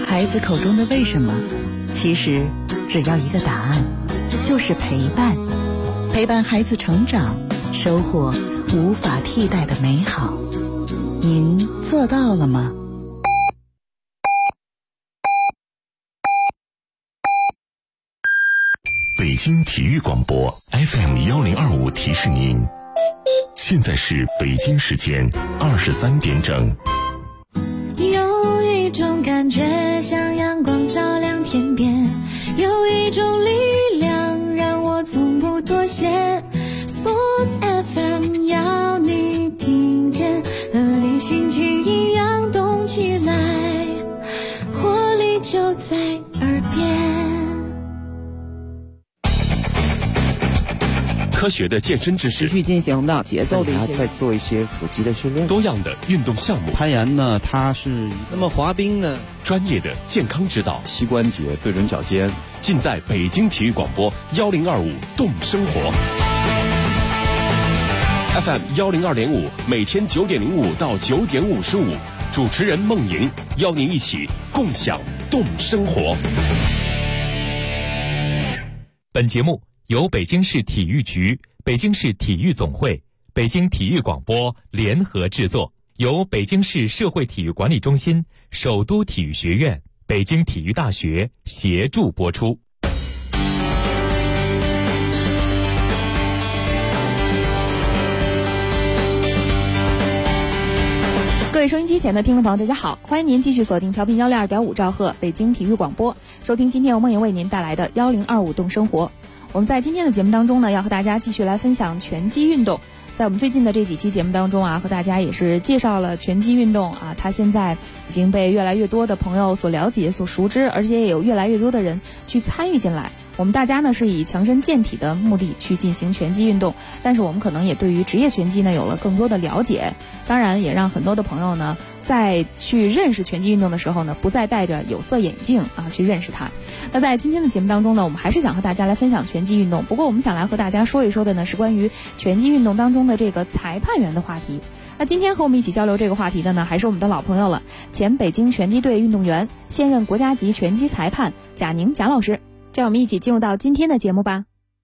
孩子口中的为什么，其实只要一个答案，就是陪伴。陪伴孩子成长，收获无法替代的美好。您做到了吗？ 北京体育广播 FM1025提示您，现在是北京时间23点整。 有一种感觉像阳光照亮天边，有一种力量让我从不妥协。 Sports FM 要你听见，和你心情一样动起来，活力就在耳边。 科学的健身知识， 持续进行的节奏的一些， 再做一些腹肌的训练， 多样的运动项目。 攀岩呢，它是那么滑冰呢， 专业的健康指导， 膝关节对准脚尖， 尽在北京体育广播1025动生活 FM 102.5，每天9点05到9点55，主持人孟莹邀您一起共享动生活。 本节目由北京市体育局、北京市体育总会、北京体育广播联合制作，由北京市社会体育管理中心、首都体育学院、北京体育大学协助播出。 各位收音机前的听众朋友，大家好，欢迎您继续锁定调频102.5兆赫北京体育广播，收听今天由孟莹为您带来的1025动生活。我们在今天的节目当中呢，要和大家继续来分享拳击运动。在我们最近的这几期节目当中啊，和大家也是介绍了拳击运动啊，它现在已经被越来越多的朋友所了解、所熟知，而且也有越来越多的人去参与进来。我们大家呢是以强身健体的目的去进行拳击运动，但是我们可能也对于职业拳击呢有了更多的了解，当然也让很多的朋友呢在去认识拳击运动的时候呢，不再戴着有色眼镜啊去认识它。那在今天的节目当中呢，我们还是想和大家来分享拳击运动，不过我们想来和大家说一说的呢是关于拳击运动当中的这个裁判员的话题。那今天和我们一起交流这个话题的呢，还是我们的老朋友了，前北京拳击队运动员，现任国家级拳击裁判贾宁贾老师。让我们一起进入到今天的节目吧。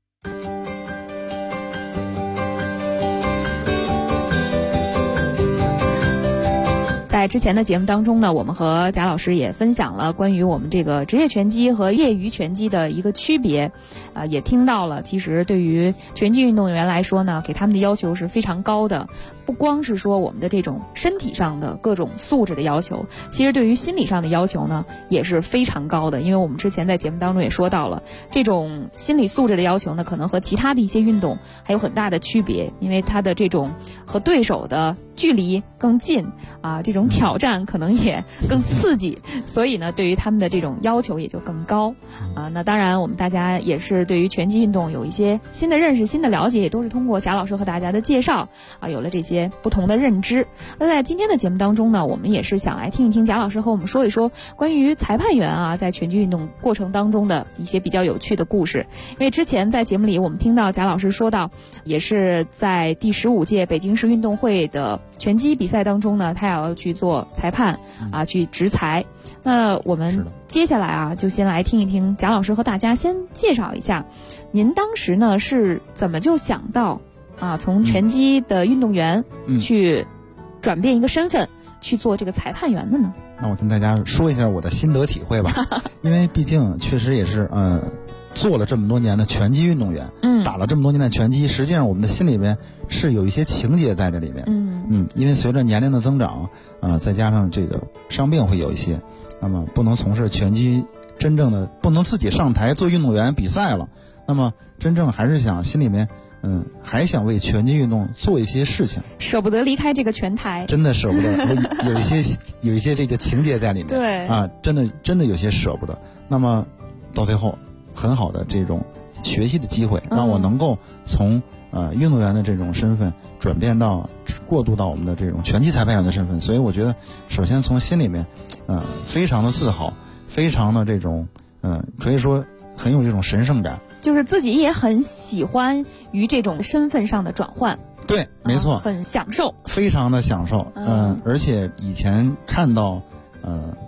在之前的节目当中呢，我们和贾老师也分享了关于我们这个职业拳击和业余拳击的一个区别，也听到了其实对于拳击运动员来说呢，给他们的要求是非常高的，不光是说我们的这种身体上的各种素质的要求，其实对于心理上的要求呢也是非常高的。因为我们之前在节目当中也说到了，这种心理素质的要求呢，可能和其他的一些运动还有很大的区别，因为它的这种和对手的距离更近啊，这种挑战可能也更刺激，所以呢，对于他们的这种要求也就更高啊。那当然，我们大家也是对于拳击运动有一些新的认识、新的了解，也都是通过贾老师和大家的介绍啊，有了这些不同的认知。那在今天的节目当中呢，我们也是想来听一听贾老师和我们说一说关于裁判员啊，在拳击运动过程当中的一些比较有趣的故事。因为之前在节目里我们听到贾老师说到，也是在第15届北京市运动会的拳击比赛当中呢，他也要去做裁判啊，去执裁。那我们接下来啊，就先来听一听贾老师和大家先介绍一下，您当时呢是怎么就想到啊，从拳击的运动员去转变一个身份，去做这个裁判员的呢？ 那我跟大家说一下我的心得体会吧，因为毕竟确实也是做了这么多年的拳击运动员，打了这么多年的拳击，实际上我们的心里面是有一些情节在这里面，因为随着年龄的增长，再加上这个伤病会有一些，那么不能从事拳击，真正的不能自己上台做运动员比赛了，那么真正还是想心里面还想为拳击运动做一些事情，舍不得离开这个拳台，真的舍不得，有一些这个情节在里面，对啊，真的有些舍不得。那么到最后，很好的这种学习的机会，让我能够从运动员的这种身份转变到过渡到我们的这种拳击裁判员的身份，所以我觉得首先从心里面非常的自豪，非常的这种可以说很有这种神圣感，就是自己也很喜欢于这种身份上的转换。对，没错，很享受，非常的享受。而且以前看到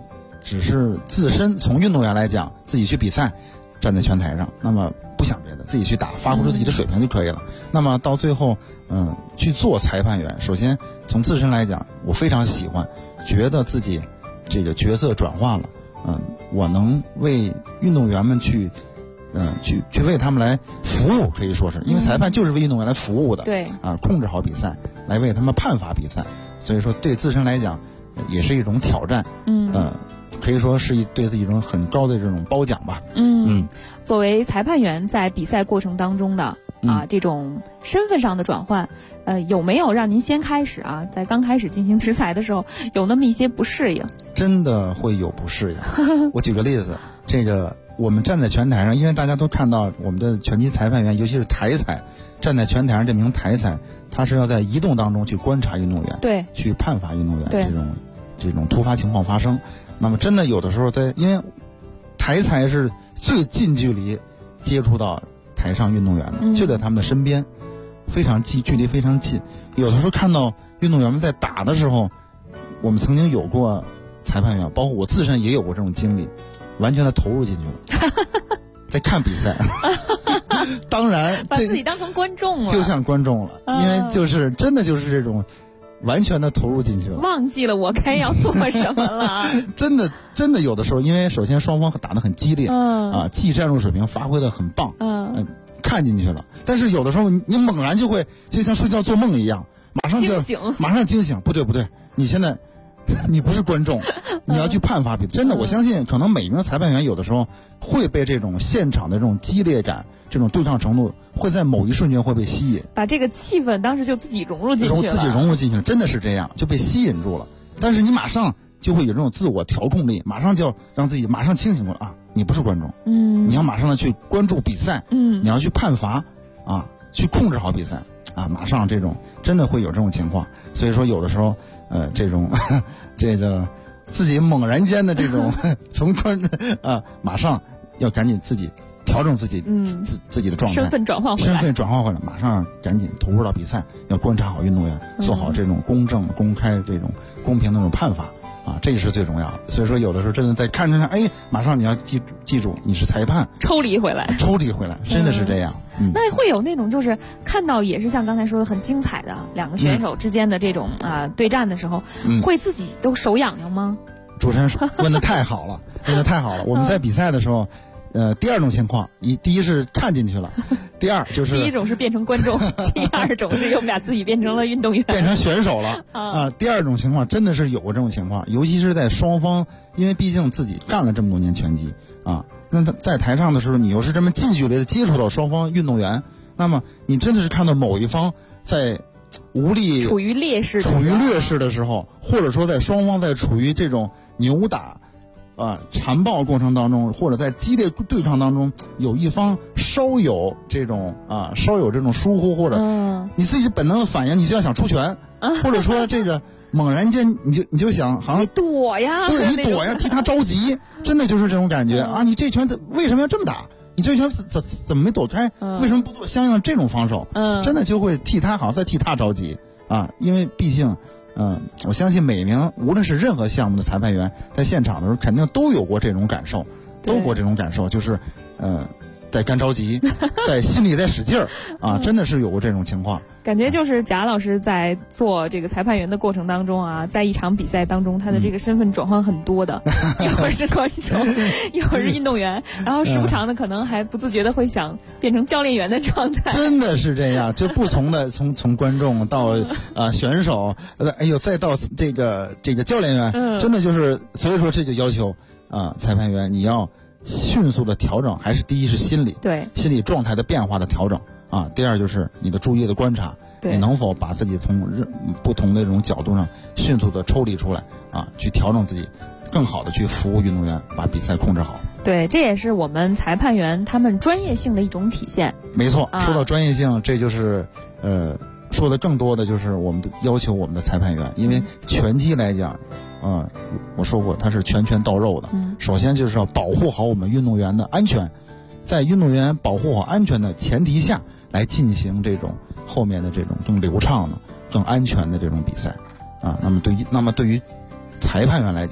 只是自身从运动员来讲，自己去比赛，站在拳台上，那么不想别的，自己去打，发挥出自己的水平就可以了。那么到最后，去做裁判员，首先从自身来讲，我非常喜欢，觉得自己这个角色转换了，我能为运动员们去为他们来服务，可以说是因为裁判就是为运动员来服务的， 对控制好比赛，来为他们判罚比赛，所以说对自身来讲也是一种挑战，可以说是对自己一种很高的这种褒奖吧。 作为裁判员在比赛过程当中的这种身份上的转换，有没有让您先开始在刚开始进行执裁的时候有那么一些不适应？ 真的会有不适应。我举个例子，这个我们站在拳台上，因为大家都看到我们的拳击裁判员，尤其是台裁，站在拳台上这名台裁，他是要在移动当中去观察运动员， 对， 去判罚运动员这种突发情况发生。那么真的有的时候因为台裁是最近距离接触到台上运动员的，就在他们的身边，非常近，距离非常近。有的时候看到运动员们在打的时候，我们曾经有过裁判员，包括我自身也有过这种经历，完全的投入进去了，在看比赛。当然把自己当成观众了， 就像观众了，因为就是真的就是这种完全的投入进去了， 忘记了我该要做什么了。 真的有的时候，因为首先双方打得很激烈，技战术水平发挥得很棒，看进去了。但是有的时候你猛然就会就像睡觉做梦一样，马上惊醒，不对，你现在你不是观众，你要去判罚比。真的，我相信可能每一名裁判员有的时候会被这种现场的这种激烈感、这种对抗程度，会在某一瞬间会被吸引， 把这个气氛当时就自己融入进去了， 真的是这样，就被吸引住了。但是你马上就会有这种自我调控力，马上就要让自己马上清醒过来你不是观众，你要马上的去关注比赛，你要去判罚去控制好比赛马上这种真的会有这种情况。所以说有的时候这种这个自己猛然间的这种从马上要赶紧自己调整自己自己的状态， 身份转换回来，马上赶紧投入到比赛，要观察好运动员，做好这种公正、公开、这种公平的这种判罚这也是最重要的。所以说有的时候真的在看马上你要记住你是裁判， 抽离回来， 真的是这样。 那会有那种就是看到也是像刚才说的很精彩的两个选手之间的这种对战的时候，会自己都手痒痒吗？ 主持人问得太好了，我们在比赛的时候第二种情况，第一是看进去了，第二就是第一种是变成观众，第二种是又把自己变成了运动员， 变成选手了第二种情况真的是有过这种情况，尤其是在双方，因为毕竟自己干了这么多年拳击那在台上的时候，你又是这么近距离的接触到双方运动员，那么你真的是看到某一方在无力、 处于劣势的时候，或者说在双方在处于这种扭打缠抱过程当中，或者在激烈对抗当中，有一方稍有这种疏忽，或者你自己本能的反应，你就要想出拳，或者说这个猛然间你就想好像你躲呀， 对，你躲呀，替他着急，真的就是这种感觉你这拳为什么要这么打？你这拳怎么没躲开？为什么不做相应的这种防守？真的就会好像在替他着急因为毕竟。我相信每名无论是任何项目的裁判员，在现场的时候肯定都有过这种感受，就是在干着急，在心里在使劲儿真的是有过这种情况。 感觉就是贾老师在做这个裁判员的过程当中在一场比赛当中，他的这个身份转换很多的，一会儿是观众，一会儿是运动员，然后时不常的可能还不自觉的会想变成教练员的状态。 真的是这样，就不同的从观众到选手，再到这个教练员，真的就是所以说这就要求裁判员你要迅速的调整，还是第一是心理状态的变化的调整第二就是你的注意的观察，你能否把自己从不同的这种角度上迅速的抽离出来去调整自己，更好的去服务运动员，把比赛控制好。 对，这也是我们裁判员他们专业性的一种体现。 没错，说到专业性，这就是说的更多的就是我们的要求我们的裁判员，因为拳击来讲我说过它是拳拳到肉的，首先就是要保护好我们运动员的安全，在运动员保护好安全的前提下来进行这种后面的这种更流畅的更安全的这种比赛那么对于裁判员来讲，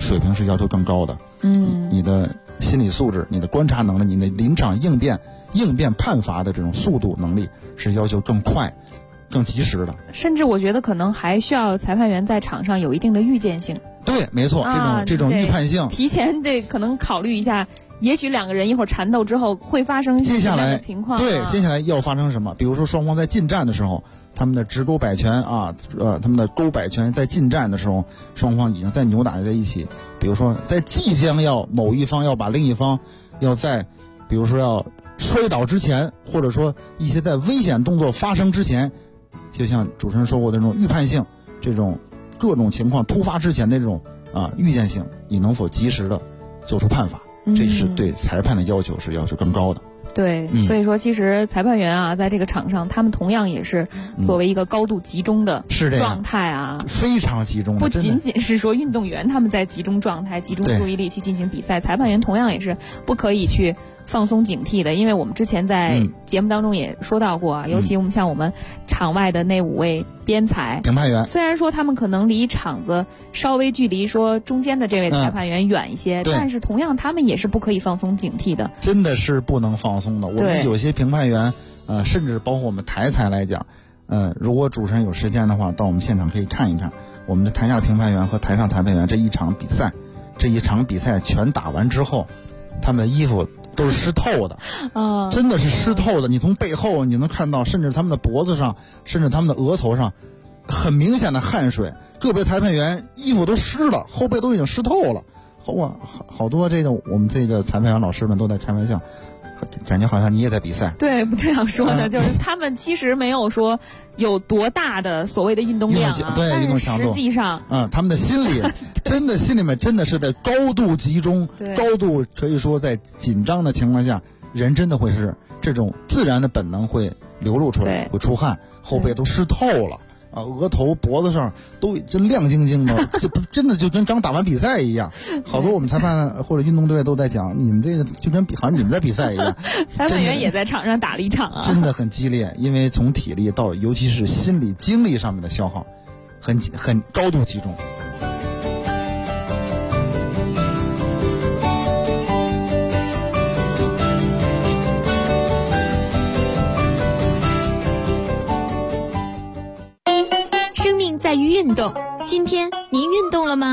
水平是要求更高的。你的心理素质、你的观察能力、你的临场应变判罚的这种速度能力是要求更快、更及时的。 甚至我觉得可能还需要裁判员在场上有一定的预见性。 对，没错，这种预判性， 提前得可能考虑一下，也许两个人一会儿缠斗之后会发生什么样的情况。 对，接下来要发生什么？比如说双方在近战的时候，他们的直勾摆拳他们的勾摆拳在近战的时候，双方已经在扭打在一起。比如说在即将要某一方要把另一方要在，比如说要摔倒之前，或者说一些在危险动作发生之前，就像主持人说过的这种预判性，这种各种情况突发之前的这种预见性，你能否及时的做出判罚？这是对裁判的要求是要求更高的。 对，所以说其实裁判员在这个场上，他们同样也是作为一个高度集中的状态非常集中的。 不仅仅是说运动员他们在集中状态、集中注意力去进行比赛，裁判员同样也是不可以去放松警惕的。因为我们之前在节目当中也说到过尤其像我们场外的那5位编裁评判员， 虽然说他们可能离场子稍微距离说中间的这位裁判员远一些，但是同样他们也是不可以放松警惕的。 真的是不能放松的。我们有些评判员甚至包括我们台裁来讲，如果主持人有时间的话，到我们现场可以看一看我们的台下评判员和台上裁判员这一场比赛全打完之后，他们的衣服都是湿透的，真的是湿透的。你从背后你能看到，甚至他们的脖子上，甚至他们的额头上，很明显的汗水。个别裁判员衣服都湿了，后背都已经湿透了。好多我们这个裁判员老师们都在开玩笑，感觉好像你也在比赛。 对，不这样说的，就是他们其实没有说有多大的所谓的运动量对，运动强度， 实际上他们的心里心里面真的是在高度集中，高度可以说在紧张的情况下，人真的会是这种自然的本能会流露出来，会出汗，后背都湿透了额头脖子上都真亮晶晶的，真的就跟刚打完比赛一样。好多我们裁判或者运动队都在讲，你们这个就跟好像你们在比赛一样。 裁判员也在场上打了一场真的很激烈，因为从体力到尤其是心理精力上面的消耗很高度集中。 在于运动，今天您运动了吗？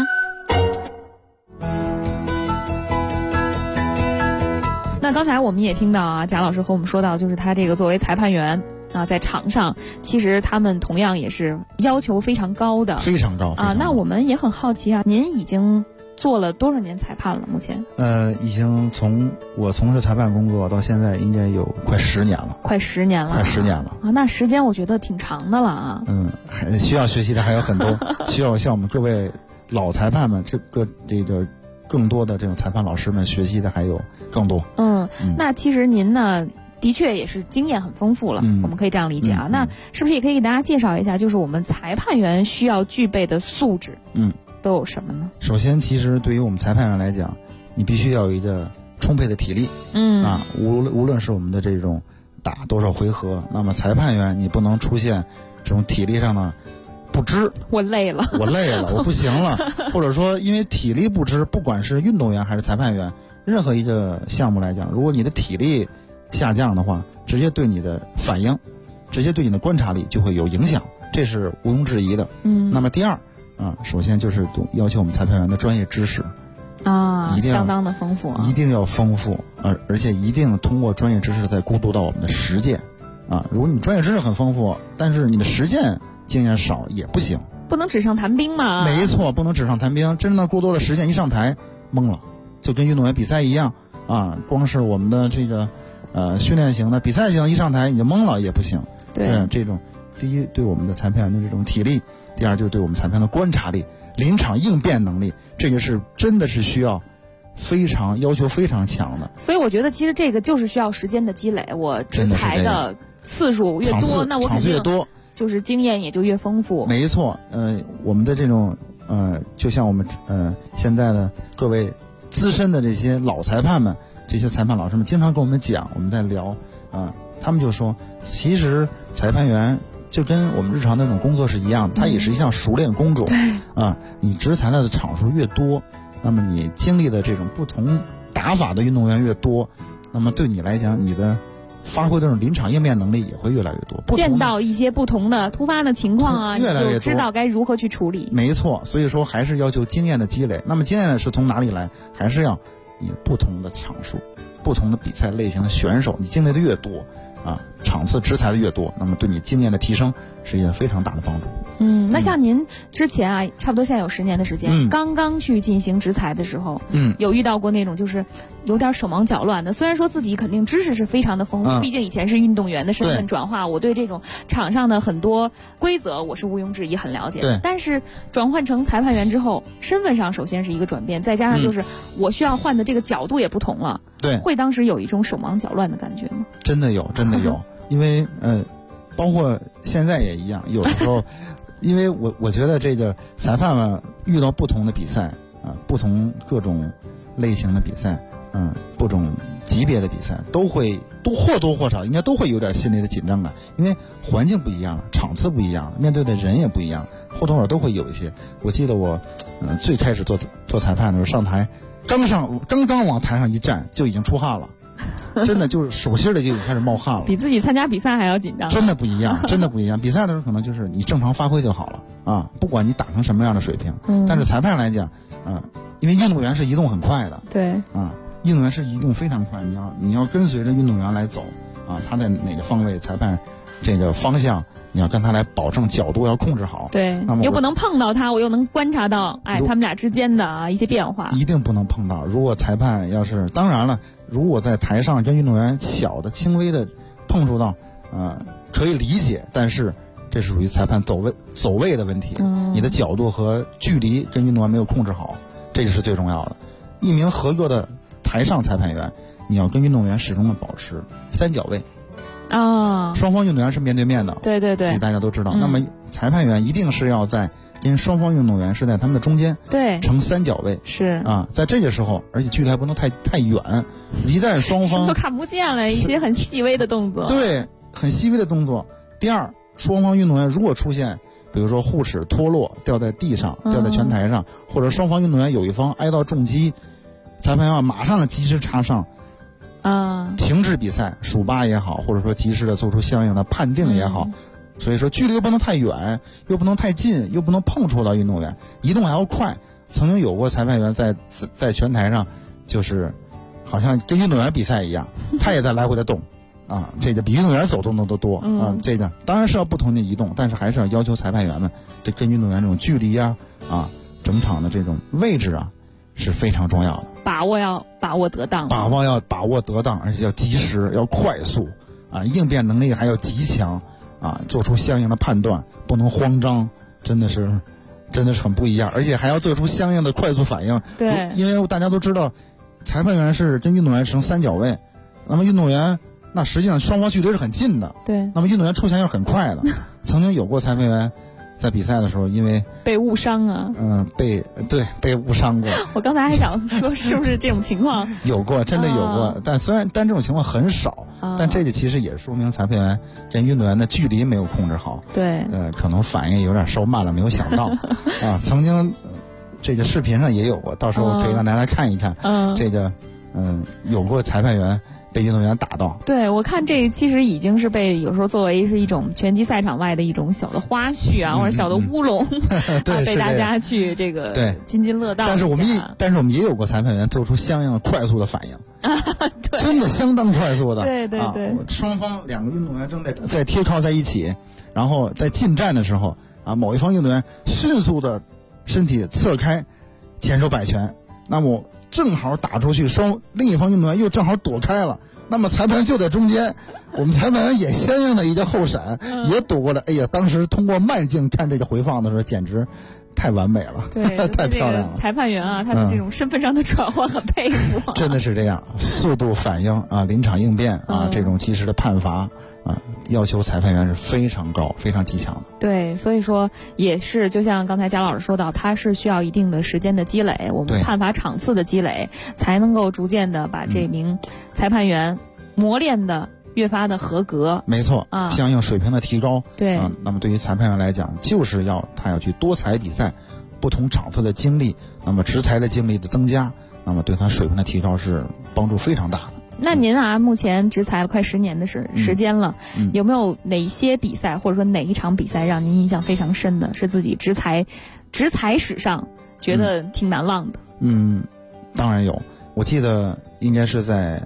那刚才我们也听到贾老师和我们说到，就是他这个作为裁判员在场上，其实他们同样也是要求非常高的， 非常高那我们也很好奇您已经做了多少年裁判了？目前已经从我从事裁判工作到现在，应该有快10年了。 快10年了那时间我觉得挺长的了还需要学习的还有很多，需要向我们各位老裁判们这个更多的这种裁判老师们学习的还有更多。 那其实您呢，的确也是经验很丰富了，我们可以这样理解那是不是也可以给大家介绍一下，就是我们裁判员需要具备的素质都有什么呢？ 首先，其实对于我们裁判员来讲，你必须要有一个充沛的体力。无论是我们的这种打多少回合，那么裁判员你不能出现这种体力上的不支。 我累了， 我不行了，或者说因为体力不支，不管是运动员还是裁判员，任何一个项目来讲，如果你的体力下降的话，直接对你的反应，直接对你的观察力就会有影响，这是毋庸置疑的。那么第二首先就是要求我们裁判员的专业知识一定相当的丰富一定要丰富，而且一定通过专业知识再过渡到我们的实践如果你专业知识很丰富，但是你的实践经验少也不行， 不能纸上谈兵嘛。 没错，不能纸上谈兵，真的过多的实践一上台懵了，就跟运动员比赛一样光是我们的这个训练型的比赛型一上台你就懵了也不行。 对， 这种第一对我们的裁判员的这种体力，第二就是对我们裁判的观察力、临场应变能力，这个是真的是需要要求非常强的。 所以我觉得其实这个就是需要时间的积累，我执裁的次数越多，那我肯定越多， 就是经验也就越丰富。 没错，我们的这种就像我们现在的各位资深的这些老裁判们，这些裁判老师们经常跟我们讲，我们在聊他们就说，其实裁判员就跟我们日常那种工作是一样的，它也是一项熟练工种你执裁的场数越多， 那么你经历的这种不同打法的运动员越多，那么对你来讲，你的发挥这种临场应变能力也会越来越多。 见到一些不同的突发的情况啊， 越来越多， 你就知道该如何去处理。 没错，所以说还是要求经验的积累。那么经验是从哪里来？还是要你不同的场数、不同的比赛类型的选手，你经历的越多啊，场次执裁的越多，那么对你经验的提升是一个非常大的帮助。 那像您之前啊，差不多现在有10年的时间，刚刚去进行执裁的时候，有遇到过那种就是有点手忙脚乱的。虽然说自己肯定知识是非常的丰富，毕竟以前是运动员的身份转化，我对这种场上的很多规则我是毋庸置疑很了解的。但是转换成裁判员之后，身份上首先是一个转变，再加上就是我需要换的这个角度也不同了。 对， 会当时有一种手忙脚乱的感觉吗？ 真的有，真的有，因为包括现在也一样，有的时候。因为我觉得这个裁判嘛，遇到不同的比赛啊，不同各种类型的比赛，不同级别的比赛，都或多或少应该都会有点心理的紧张感，因为环境不一样了，场次不一样了，面对的人也不一样，或多或少都会有一些。我记得我最开始做裁判的时候，上台刚刚往台上一站就已经出汗了。真的就是手心的就开始冒汗了， 比自己参加比赛还要紧张。 真的不一样，真的不一样。比赛的时候可能就是你正常发挥就好了啊，不管你打成什么样的水平。但是裁判来讲，因为运动员是移动很快的， 对啊，运动员是移动非常快，你要跟随着运动员来走啊，他在哪个方位，裁判这个方向。你要跟他来保证角度要控制好， 对，又不能碰到他，我又能观察到，他们俩之间的一些变化， 一定不能碰到。如果裁判要是，当然了，如果在台上跟运动员小的轻微的碰触到，可以理解，但是这是属于裁判走位的问题，你的角度和距离跟运动员没有控制好，这个是最重要的。一名合格的台上裁判员，你要跟运动员始终的保持3角位。双方运动员是面对面的， 对， 大家都知道。那么裁判员一定是要在跟双方运动员是在他们的中间， 对， 呈3角位， 是啊，在这个时候，而且距离还不能太远，一旦双方都看不见了，一些很细微的动作， 对，很细微的动作。第二，双方运动员如果出现，比如说护齿脱落，掉在地上，掉在拳台上，或者双方运动员有一方挨到重击，裁判员要马上及时插上。停止比赛，数8也好，或者说及时的做出相应的判定也好，所以说距离又不能太远，又不能太近，又不能碰触到运动员，移动还要快。曾经有过裁判员在拳台上，就是好像跟运动员比赛一样，他也在来回的动，这个比运动员走动的都多这个当然是要不同的移动，但是还是要要求裁判员们这跟运动员这种距离整场的这种位置是非常重要的， 把握得当， 把握得当，而且要及时，要快速应变能力还要极强做出相应的判断，不能慌张，真的是很不一样，而且还要做出相应的快速反应。 对， 因为大家都知道，裁判员是跟运动员成3角位，那么运动员那实际上双方距离是很近的， 对， 那么运动员出拳又是很快的。曾经有过裁判员在比赛的时候，因为被误伤被误伤过。 我刚才还想说，是不是这种情况？ 有过，真的有过，但这种情况很少，但这个其实也说明裁判员跟运动员的距离没有控制好。 对， 可能反应有点稍慢了，没有想到曾经这个视频上也有过，到时候可以让大家看一看。这个有过裁判员被运动员打到。 对，我看这其实已经是被有时候作为是一种拳击赛场外的一种小的花絮或者小的乌龙，被大家去这个津津乐道。 但是我们也有过裁判员做出相应快速的反应， 对， 真的相当快速的。 对， 双方2个运动员正在贴靠在一起，然后在近战的时候某一方运动员迅速的身体侧开，前手摆拳，那么正好打出去，另一方运动员又正好躲开了，那么裁判就在中间，我们裁判员也相应的一个后闪，也躲过来。哎呀，当时通过慢镜看这个回放的时候，简直太完美了， 对， 太漂亮了。 裁判员他的这种身份上的转换很佩服。 真的是这样，速度反应临场应变这种及时的判罚要求裁判员是非常高、非常极强的。 对，所以说也是，就像刚才贾老师说到，他是需要一定的时间的积累，我们判罚场次的积累，才能够逐渐的把这名裁判员磨练的越发的合格。 没错相应水平的提高。 对那么对于裁判员来讲，就是他要去多裁比赛， 不同场次的经历，那么执裁的经历的增加，那么对他水平的提高是帮助非常大的。 那您目前执裁了快10年的时间了，有没有哪些比赛或者说哪一场比赛让您印象非常深的，是自己执裁史上觉得挺难忘的？ 当然有，我记得应该是在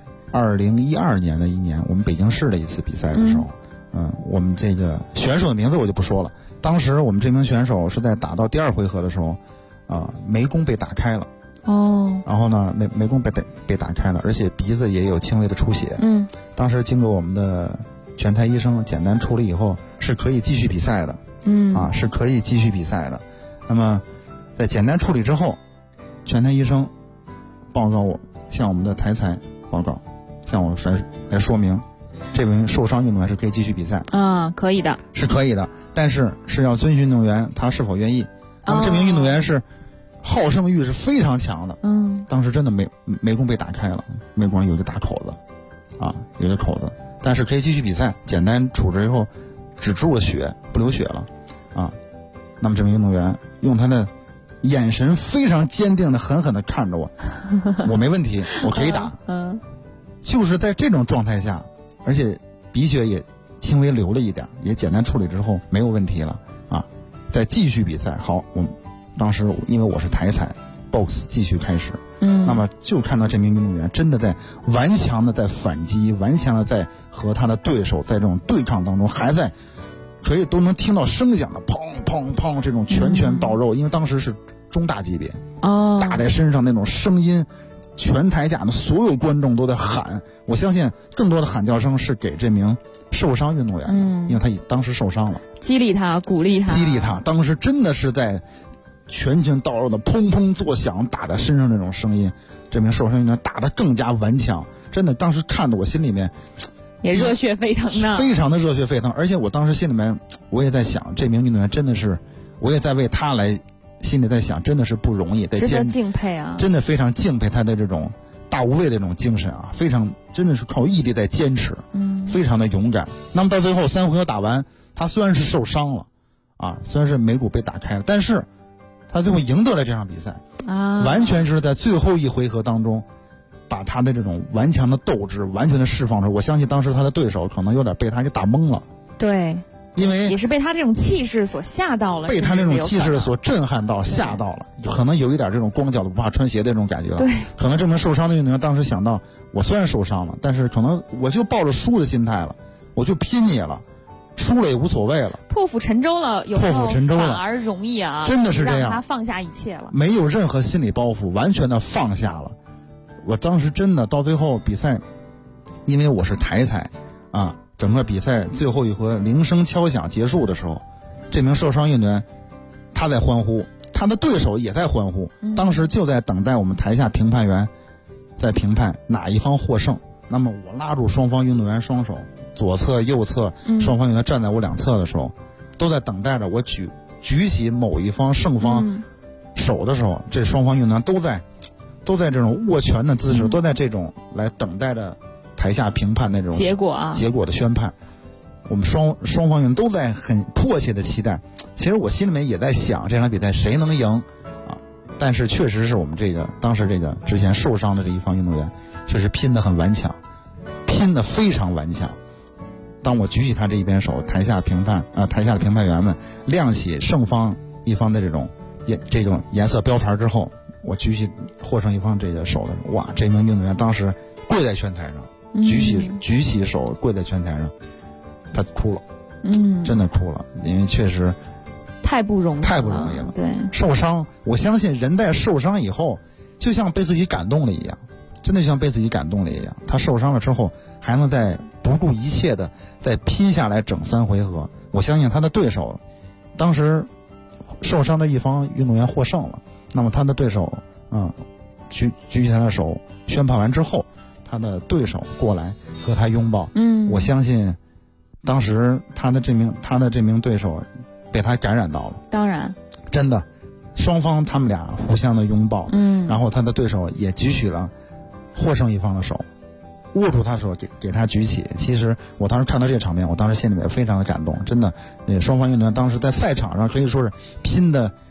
2012年的一年，我们北京市的一次比赛的时候，我们这个选手的名字我就不说了。当时我们这名选手是在打到第2回合的时候，眉弓被打开了。然后呢，眉弓被打开了，而且鼻子也有轻微的出血。当时经过我们的全台医生简单处理以后，是可以继续比赛的。是可以继续比赛的。那么在简单处理之后，全台医生报告我，向我们的台裁报告，向我来说明，这名受伤运动员是可以继续比赛。 可以的， 是可以的，但是要遵循运动员他是否愿意。那么这名运动员是好胜欲是非常强的。当时真的眉弓被打开了，眉弓有一个大口子，有一个口子，但是可以继续比赛。简单处置以后，止住了血，不流血了。那么这名运动员用他的眼神非常坚定的狠狠的看着我，我没问题，我可以打。就是在这种状态下，而且鼻血也轻微流了一点，也简单处理之后没有问题了。再继续比赛。好，我当时因为我是台裁 box 继续开始。那么就看到这名运动员真的在顽强的在反击，顽强的在和他的对手在这种对抗当中，还在可以都能听到声响的砰砰砰这种拳到肉。因为当时是中大级别，打在身上那种声音，全台下的所有观众都在喊。我相信更多的喊叫声是给这名受伤运动员，因为他当时受伤了， 激励他，鼓励他。 当时真的是在拳到肉的砰砰作响，打在身上那种声音，这名受伤运动员打得更加顽强。真的，当时看得我心里面也热血沸腾呢， 非常的热血沸腾。而且我当时心里面我也在想，这名运动员真的是，我也在为他来心里在想，真的是不容易， 值得敬佩啊！ 真的非常敬佩他的这种大无畏的这种精神非常真的是靠毅力在坚持，非常的勇敢。那么到最后3回合打完，他虽然是受伤了虽然是眉骨被打开了，但是他最后赢得了这场比赛完全是在最后1回合当中把他的这种顽强的斗志完全的释放出来。我相信当时他的对手可能有点被他给打懵了， 对， 因为也是被他这种气势所吓到了， 被他那种气势所震撼到，吓到了，可能有一点这种光脚的不怕穿鞋的这种感觉了。 对， 可能这名受伤的运动员当时想到，我虽然受伤了，但是可能我就抱着输的心态了，我就拼你了，输了也无所谓了， 破釜沉舟了，有时候反而容易真的是这样， 让他放下一切了， 没有任何心理包袱，完全的放下了。我当时真的到最后比赛，因为我是台裁整个比赛最后1回合铃声敲响结束的时候，这名受伤运动员他在欢呼，他的对手也在欢呼，当时就在等待我们台下评判员在评判哪一方获胜。那么我拉住双方运动员双手，左侧右侧双方运动员站在我两侧的时候，都在等待着我举起某一方胜方手的时候，这双方运动员都在这种握拳的姿势，都在这种来等待着台下评判那种结果的宣判。我们双方运动员都在很迫切的期待。其实我心里面也在想，这场比赛谁能赢但是确实是我们当时之前受伤的这一方运动员确实拼得很顽强，拼得非常顽强。当我举起他这一边手，台下的评判员们亮起胜方一方的这种颜色标牌之后，我举起获胜一方这个手的时候，哇，这名运动员当时跪在拳台上，举起手跪在拳台上，他哭了，真的哭了，因为确实太不容易了。 对， 受伤，我相信人在受伤以后，就像被自己感动了一样，真的就像被自己感动了一样。他受伤了之后，还能再不顾一切的再拼下来整3回合。我相信他的对手，当时受伤的一方运动员获胜了，那么他的对手举起他的手，宣判完之后，他的对手过来和他拥抱。我相信当时他的这名对手被他感染到了。当然，真的，双方他们俩互相的拥抱，然后他的对手也举起了获胜一方的手，握住他手给他举起。其实我当时看到这个场面，我当时心里面非常的感动，真的，双方运动员当时在赛场上可以说是拼的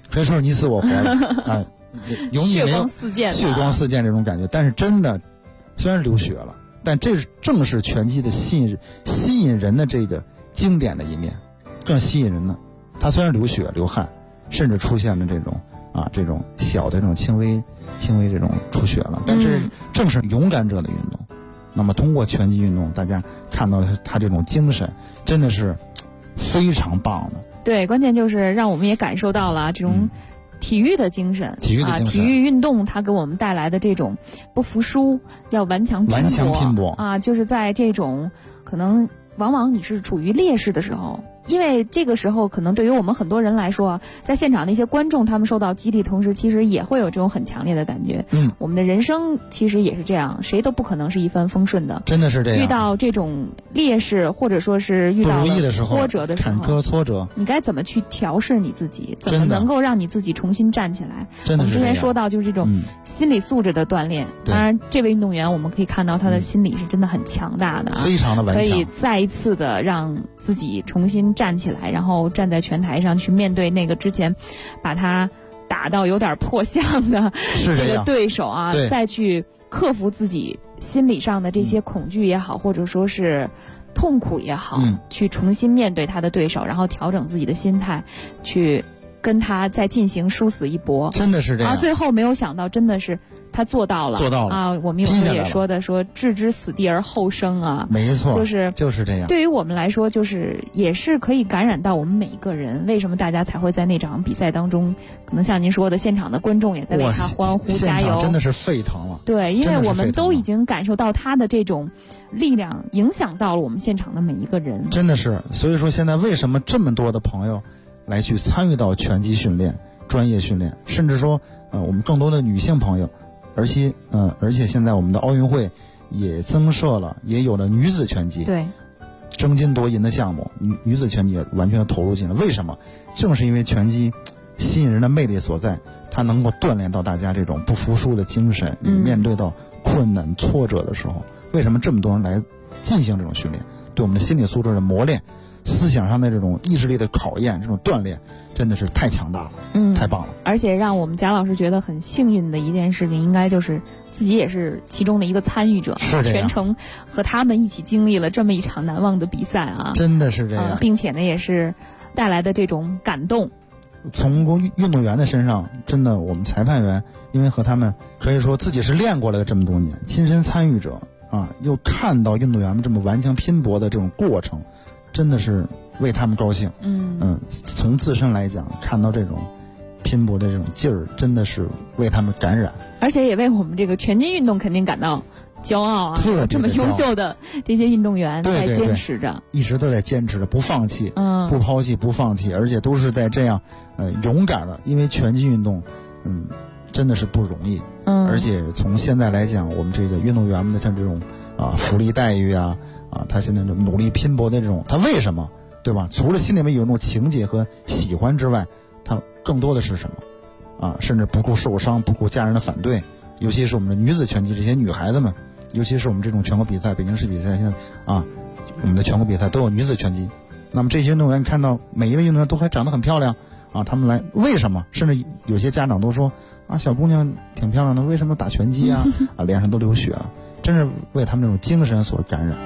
可以说是你死我活了啊，有你没有血光四溅这种感觉。但是真的，虽然流血了，但这正是拳击的吸引人的这个经典的一面，更吸引人的。他虽然流血流汗，甚至出现了这种小的这种轻微这种出血了，但这正是勇敢者的运动。那么通过拳击运动，大家看到他这种精神，真的是非常棒的。 对，关键就是让我们也感受到了这种体育的精神，体育运动它给我们带来的这种不服输，要顽强拼搏啊，就是在这种可能往往你是处于劣势的时候。因为这个时候可能对于我们很多人来说，在现场那些观众他们受到激励，同时其实也会有这种很强烈的感觉。我们的人生其实也是这样，谁都不可能是一帆风顺的， 真的是这样。 遇到这种劣势，或者说是遇到了挫折的时候， 坎坷挫折， 你该怎么去调试你自己？怎么能够让你自己重新站起来？ 真的是我们之前说到就是这种心理素质的锻炼。当然，这位运动员我们可以看到他的心理是真的很强大的， 非常的顽强， 可以再一次的让自己重新站起来，然后站在拳台上去面对那个之前把他打到有点破相的这个对手啊，再去克服自己心理上的这些恐惧也好，或者说是痛苦也好，去重新面对他的对手，然后调整自己的心态，去跟他再进行殊死一搏。 真的是这样。 最后没有想到，真的是他做到了啊！我们有时候也说的说置之死地而后生啊， 没错， 就是这样。 对于我们来说，就是也是可以感染到我们每一个人。为什么大家才会在那场比赛当中，可能像您说的，现场的观众也在为他欢呼加油， 真的是沸腾了。 对，因为我们都已经感受到他的这种力量，影响到了我们现场的每一个人。 真的是，所以说现在为什么这么多的朋友来去参与到拳击训练、专业训练，甚至说我们更多的女性朋友。而且现在我们的奥运会也增设了，也有了女子拳击， 对， 争金夺银的项目，女子拳击也完全的投入进来。为什么？正是因为拳击吸引人的魅力所在，它能够锻炼到大家这种不服输的精神。你面对到困难挫折的时候，为什么这么多人来进行这种训练？对我们的心理素质的磨练，思想上的这种意志力的考验，这种锻炼真的是太强大了，太棒了。 而且让我们贾老师觉得很幸运的一件事情，应该就是自己也是其中的一个参与者，全程和他们一起经历了这么一场难忘的比赛啊， 真的是这样， 并且呢也是带来的这种感动。 从运动员的身上，真的我们裁判员因为和他们可以说自己是练过了这么多年，亲身参与者啊，又看到运动员们这么顽强拼搏的这种过程，真的是为他们高兴。从自身来讲，看到这种拼搏的这种劲儿，真的是为他们感染， 而且也为我们这个拳击运动肯定感到骄傲啊！这么优秀的这些运动员在坚持着， 一直都在坚持着，不放弃，不抛弃，不放弃，而且都是在这样勇敢的，因为拳击运动，真的是不容易。而且从现在来讲，我们这个运动员们的像这种福利待遇啊，他现在这种努力拼搏的这种，他为什么？对吧？除了心里面有那种情结和喜欢之外，他更多的是什么？甚至不顾受伤，不顾家人的反对，尤其是我们的女子拳击这些女孩子们，尤其是我们这种全国比赛，北京市比赛，现在我们的全国比赛都有女子拳击。那么这些运动员看到每一位运动员都还长得很漂亮他们来为什么？甚至有些家长都说小姑娘挺漂亮的，为什么打拳击脸上都流血了，真是为他们这种精神所感染。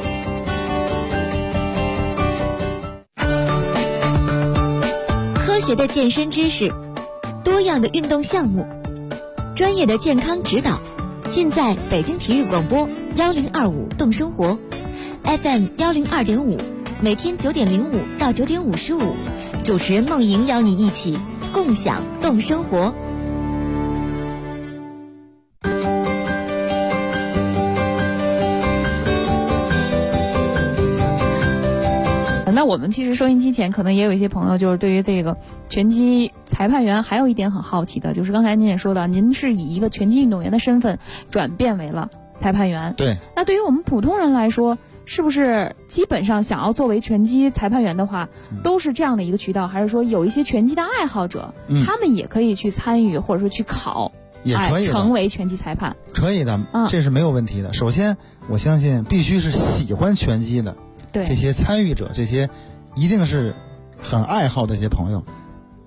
科学的健身知识，多样的运动项目，专业的健康指导，尽在北京体育广播1025动生活 FM 102.5，每天9点05到9点55，主持人梦莹邀你一起共享动生活。 那我们其实收音机前可能也有一些朋友，就是对于这个拳击裁判员还有一点很好奇的，就是刚才您也说到，您是以一个拳击运动员的身份转变为了裁判员。 对。 那对于我们普通人来说，是不是基本上想要作为拳击裁判员的话，都是这样的一个渠道，还是说有一些拳击的爱好者，他们也可以去参与或者说去考， 也可以成为拳击裁判？ 可以的，这是没有问题的。首先，我相信必须是喜欢拳击的。 对， 这些参与者，这些一定是很爱好的一些朋友，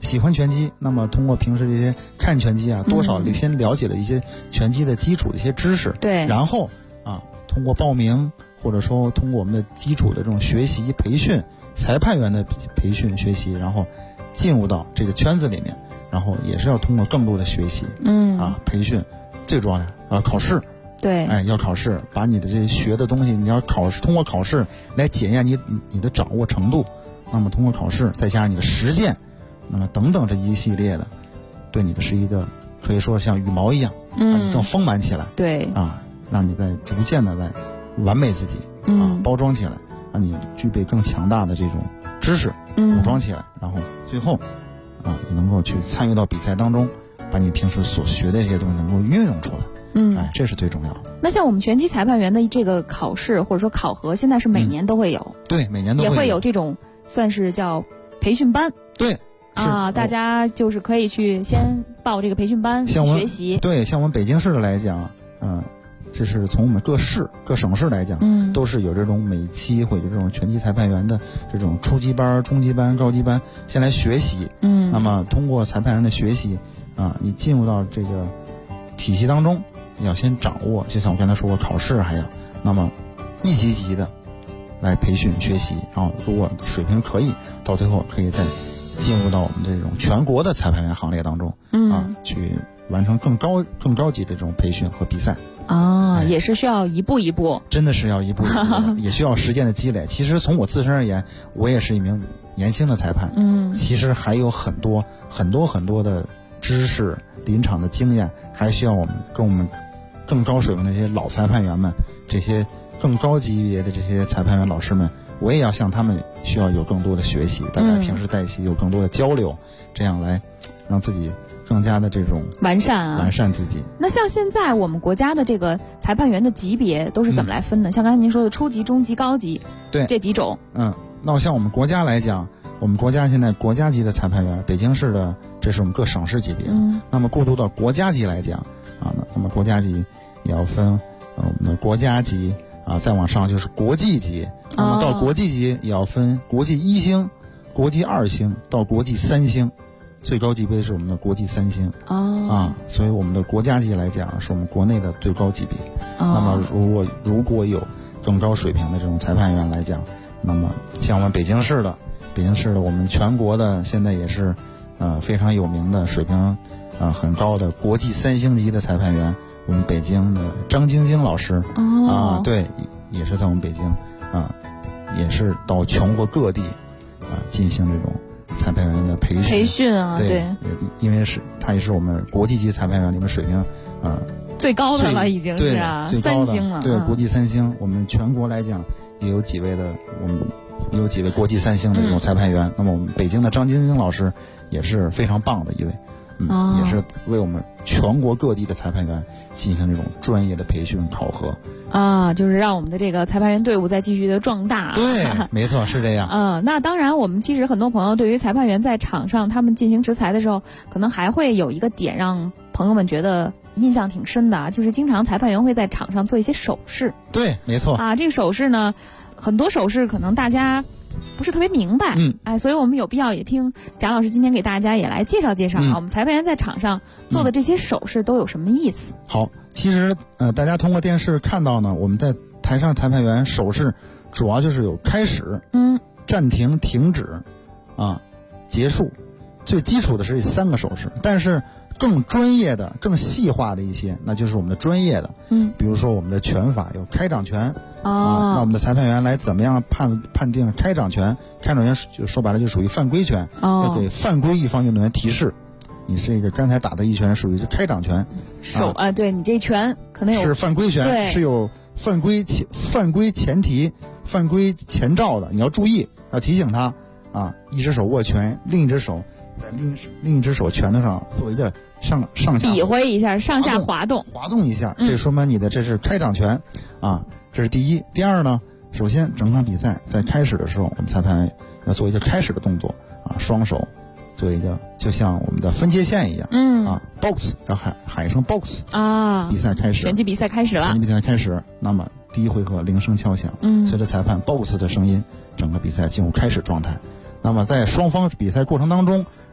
喜欢拳击，那么通过平时这些看拳击啊，多少先了解了一些拳击的基础的一些知识， 对， 然后通过报名或者说通过我们的基础的这种学习培训，裁判员的培训学习，然后进入到这个圈子里面，然后也是要通过更多的学习，培训，最重要的考试。 对， 要考试，把你的这些学的东西，你要通过考试来检验你的掌握程度。那么通过考试，再加上你的实践，那么等等这一系列的，对你的是一个可以说像羽毛一样，让你更丰满起来。 对， 让你在逐渐的在完美自己，包装起来，让你具备更强大的这种知识，武装起来，然后最后，你能够去参与到比赛当中，把你平时所学的这些东西能够运用出来。这是最重要的。 那像我们拳击裁判员的这个考试或者说考核，现在是每年都会有。 对，每年都会有。 也会有这种算是叫培训班。 对。 大家就是可以去先报这个培训班学习。 对，像我们北京市的来讲，这是从我们各省市来讲，都是有这种每期会有这种拳击裁判员的这种初级班、中级班、高级班，先来学习。那么通过裁判员的学习，你进入到这个体系当中，你要先掌握，就像我刚才说过，考试还要，那么一级级的来培训学习，然后如果水平可以，到最后可以再进入到我们这种全国的裁判员行列当中，去完成更高级的这种培训和比赛。 也是需要一步一步， 真的是要一步一步的，也需要时间的积累。其实从我自身而言，我也是一名年轻的裁判，其实还有很多的知识、临场的经验，还需要我们更高水平的这些老裁判员们，这些更高级别的这些裁判员老师们，我也要向他们需要有更多的学习，大家平时在一起有更多的交流，这样来让自己更加的这种完善自己。 那像现在我们国家的这个裁判员的级别都是怎么来分的？像刚才您说的初级、中级、高级， 对， 这几种。 那像我们国家来讲，我们国家现在国家级的裁判员，北京市的这是我们各省市级别。那么过渡到国家级来讲那么国家级也要分我们的国家级再往上就是国际级。那么到国际级也要分国际1星、国际2星到国际3星，最高级别是我们的国际3星。所以我们的国家级来讲是我们国内的最高级别。那么如果有更高水平的这种裁判员来讲，那么像我们北京市的我们全国的现在也是非常有名的水平很高的国际3星级的裁判员，我们北京的张晶晶老师对，也是在我们北京也是到全国各地进行这种裁判员的培训对，因为他也是我们国际级裁判员里面水平最高的了，已经是3星了。 对，国际3星，我们全国来讲也有几位国际3星的这种裁判员。那么我们北京的张晶晶老师也是非常棒的一位，也是为我们全国各地的裁判员进行这种专业的培训考核。 就是让我们的这个裁判员队伍再继续的壮大。 对，没错，是这样。 那当然，我们其实很多朋友对于裁判员在场上他们进行执裁的时候，可能还会有一个点让朋友们觉得印象挺深的，就是经常裁判员会在场上做一些手势。 对，没错。 这个手势呢，很多手势可能大家不是特别明白，所以我们有必要也听贾老师今天给大家也来介绍介绍我们裁判员在场上做的这些手势都有什么意思。 好，其实大家通过电视看到呢，我们在台上裁判员手势主要就是有开始、暂停、停止结束，最基础的是这3个手势，但是更专业的、更细化的一些，那就是我们的专业的，比如说我们的拳法有开掌拳。那我们的裁判员来怎么样判定开掌拳？开掌拳就说白了就属于犯规拳，要给犯规一方运动员提示，你这个刚才打的一拳属于开掌拳， 对，你这拳可能有是犯规拳，是有犯规前提、犯规前兆的，你要注意，要提醒他一只手握拳，另一只手在另一只手拳头上做一个上下比划一下，上下滑动一下，这说明你的这是开掌拳这是第一。第二呢，首先整场比赛在开始的时候，我们裁判要做一个开始的动作双手做一个就像我们的分界线一样box 要喊一声 box 比赛开始， 拳击比赛开始了。 那么第一回合铃声敲响，随着裁判 box 的声音，整个比赛进入开始状态。那么在双方比赛过程当中，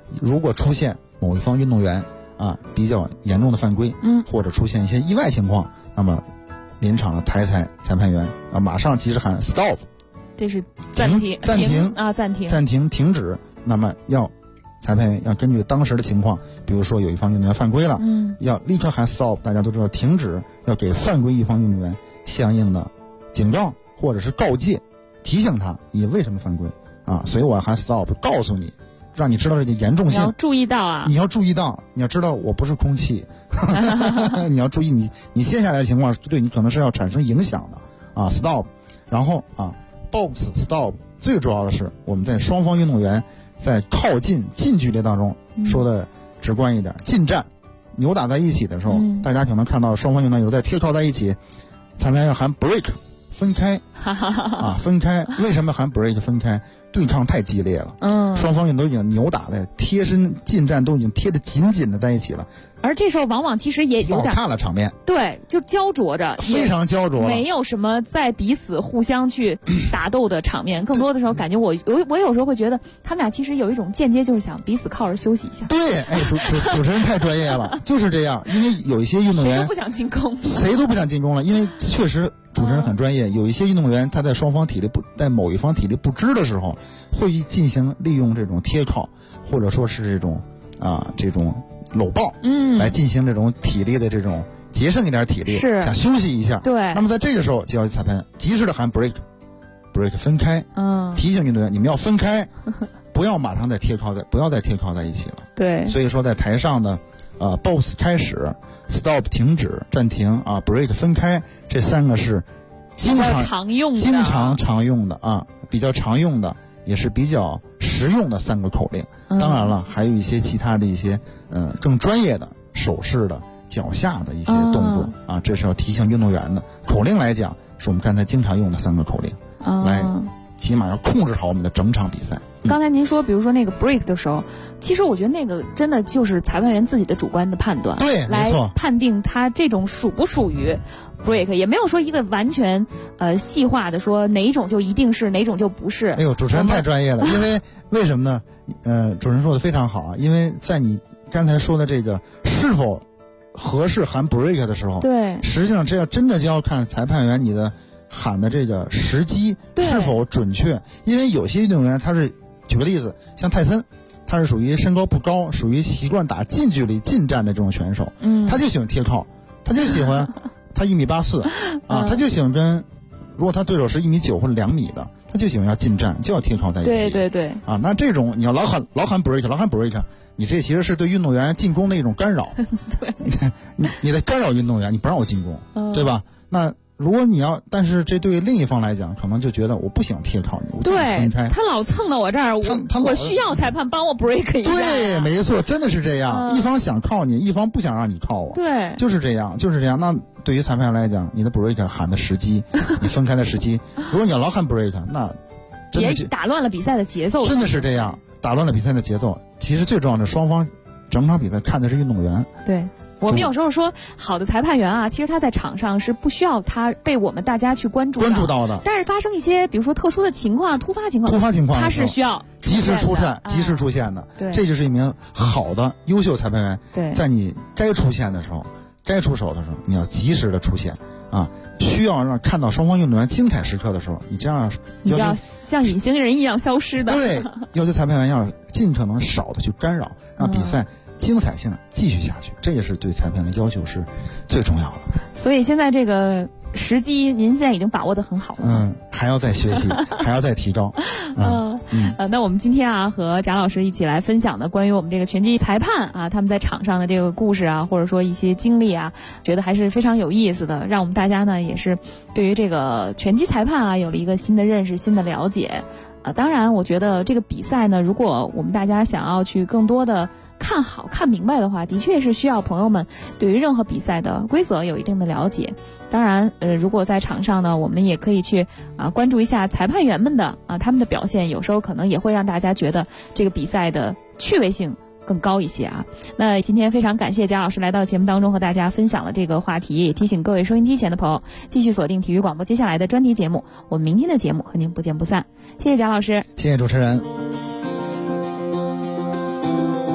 如果出现某一方运动员比较严重的犯规，或者出现一些意外情况，那么临场的裁判员马上及时喊 stop， 这是暂停停止。那么裁判员要根据当时的情况，比如说有一方运动员犯规了，要立刻喊 stop， 大家都知道停止，要给犯规一方运动员相应的警告或者是告诫，提醒他你为什么犯规所以我要喊 stop， 告诉你，让你知道这个严重性。 你要注意到你要注意到，你要知道我不是空气你要注意你接下来的情况对你可能是要产生影响的stop。 然后box stop， 最主要的是我们在双方运动员在靠近近距离当中，说的直观一点，近战扭打在一起的时候，大家可能看到双方运动员有在贴靠在一起，裁判要喊 break 分开分开。为什么喊 break 分开？对抗太激烈了，双方都已经扭打的贴身近战，都已经贴得紧紧的在一起了， 而这时候往往其实也有点好看了场面， 对，就焦灼着， 非常焦灼了， 没有什么在彼此互相去打斗的场面。更多的时候感觉我有时候会觉得他们俩其实有一种间接就是想彼此靠着休息一下。 对，主持人太专业了就是这样。因为有一些运动员谁都不想进攻， 谁都不想进攻了，因为确实主持人很专业，有一些运动员他在在某一方体力不支的时候，会进行利用这种贴靠，或者说是这种搂抱，来进行这种体力的这种节省一点体力，想休息一下。 对， 那么在这个时候就要裁判及时的喊 break 分开，提醒运动员你们要分开，不要马上不要再贴靠在一起了。 对， 所以说在台上的box 开始 ，stop 停止暂停break 分开，这三个是经常常用的比较常用的，也是比较实用的三个口令。当然了，还有一些其他的一些更专业的手势的脚下的一些动作这是要提醒运动员的。口令来讲，是我们刚才经常用的三个口令，来起码要控制好我们的整场比赛。 刚才您说比如说那个 break 的时候，其实我觉得那个真的就是裁判员自己的主观的判断， 对，没错， 来判定他这种属不属于 break， 也没有说一个完全细化的说哪一种就一定是，哪种就不是。 哎呦，主持人太专业了。因为为什么呢？主持人说的非常好，因为在你刚才说的这个是否合适喊 break 的时候， 对， 实际上这真的就要看裁判员你的喊的这个时机是否准确。因为有些运动员他是，举个例子，像泰森，他是属于身高不高，属于习惯打近距离近战的这种选手，他就喜欢贴靠，他就喜欢他1.84米他就喜欢如果他对手是1.9米或者2米的，他就喜欢要近战，就要贴靠在一起。 对那这种你要老喊 break， 你这其实是对运动员进攻的一种干扰。对，你在干扰运动员，你不让我进攻，对吧？那如果你要，但是这对另一方来讲，可能就觉得我不想贴靠你，我就想分开。 他老蹭到我这儿，我需要裁判帮我 break 一下。 对，没错，真的是这样。一方想靠你，一方不想让你靠我。 对， 就是这样。那对于裁判来讲，你的 break 喊的时机，你分开的时机，如果你要老喊 break， 那真的也打乱了比赛的节奏。 真的是这样，打乱了比赛的节奏。其实最重要的，双方整场比赛看的是运动员。 对。我们有时候说好的裁判员其实他在场上是不需要他被我们大家去关注到的，但是发生一些比如说特殊的情况、突发情况，他是需要及时出现的。 对， 这就是一名好的优秀裁判员。 对， 在你该出现的时候，该出手的时候，你要及时的出现需要让看到双方运动员精彩时刻的时候，你这样你要像隐形人一样消失的。 对，要求裁判员要尽可能少的去干扰，让比赛精彩性继续下去，这也是对裁判的要求是最重要的。 所以现在这个时机，您现在已经把握得很好了。 还要再学习，还要再提高。 那我们今天和贾老师一起来分享的关于我们这个拳击裁判他们在场上的这个故事或者说一些经历觉得还是非常有意思的，让我们大家呢也是对于这个拳击裁判有了一个新的认识、新的了解。当然，我觉得这个比赛呢，如果我们大家想要去更多的看好、看明白的话，的确是需要朋友们对于任何比赛的规则有一定的了解。当然，如果在场上呢，我们也可以去关注一下裁判员们的他们的表现，有时候可能也会让大家觉得这个比赛的趣味性更高一些那今天非常感谢贾老师来到节目当中和大家分享了这个话题，也提醒各位收音机前的朋友继续锁定体育广播接下来的专题节目，我们明天的节目和您不见不散。谢谢贾老师， 谢谢主持人。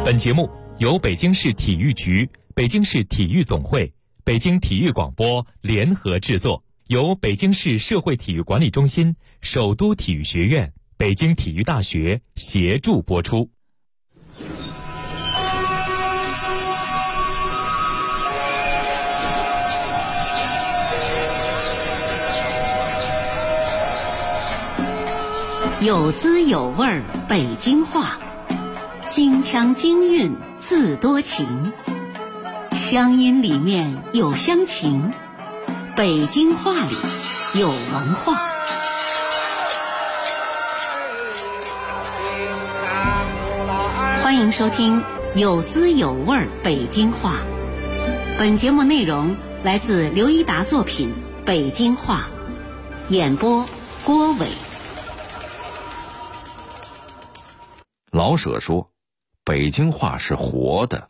本节目由北京市体育局、北京市体育总会、北京体育广播联合制作，由北京市社会体育管理中心、首都体育学院、北京体育大学协助播出。 有滋有味儿北京话，京腔京韵字多情，乡音里面有乡情，北京话里有文化。欢迎收听有滋有味儿北京话。本节目内容来自刘一达作品《北京话》，演播郭伟。 老舍说，北京话是活的。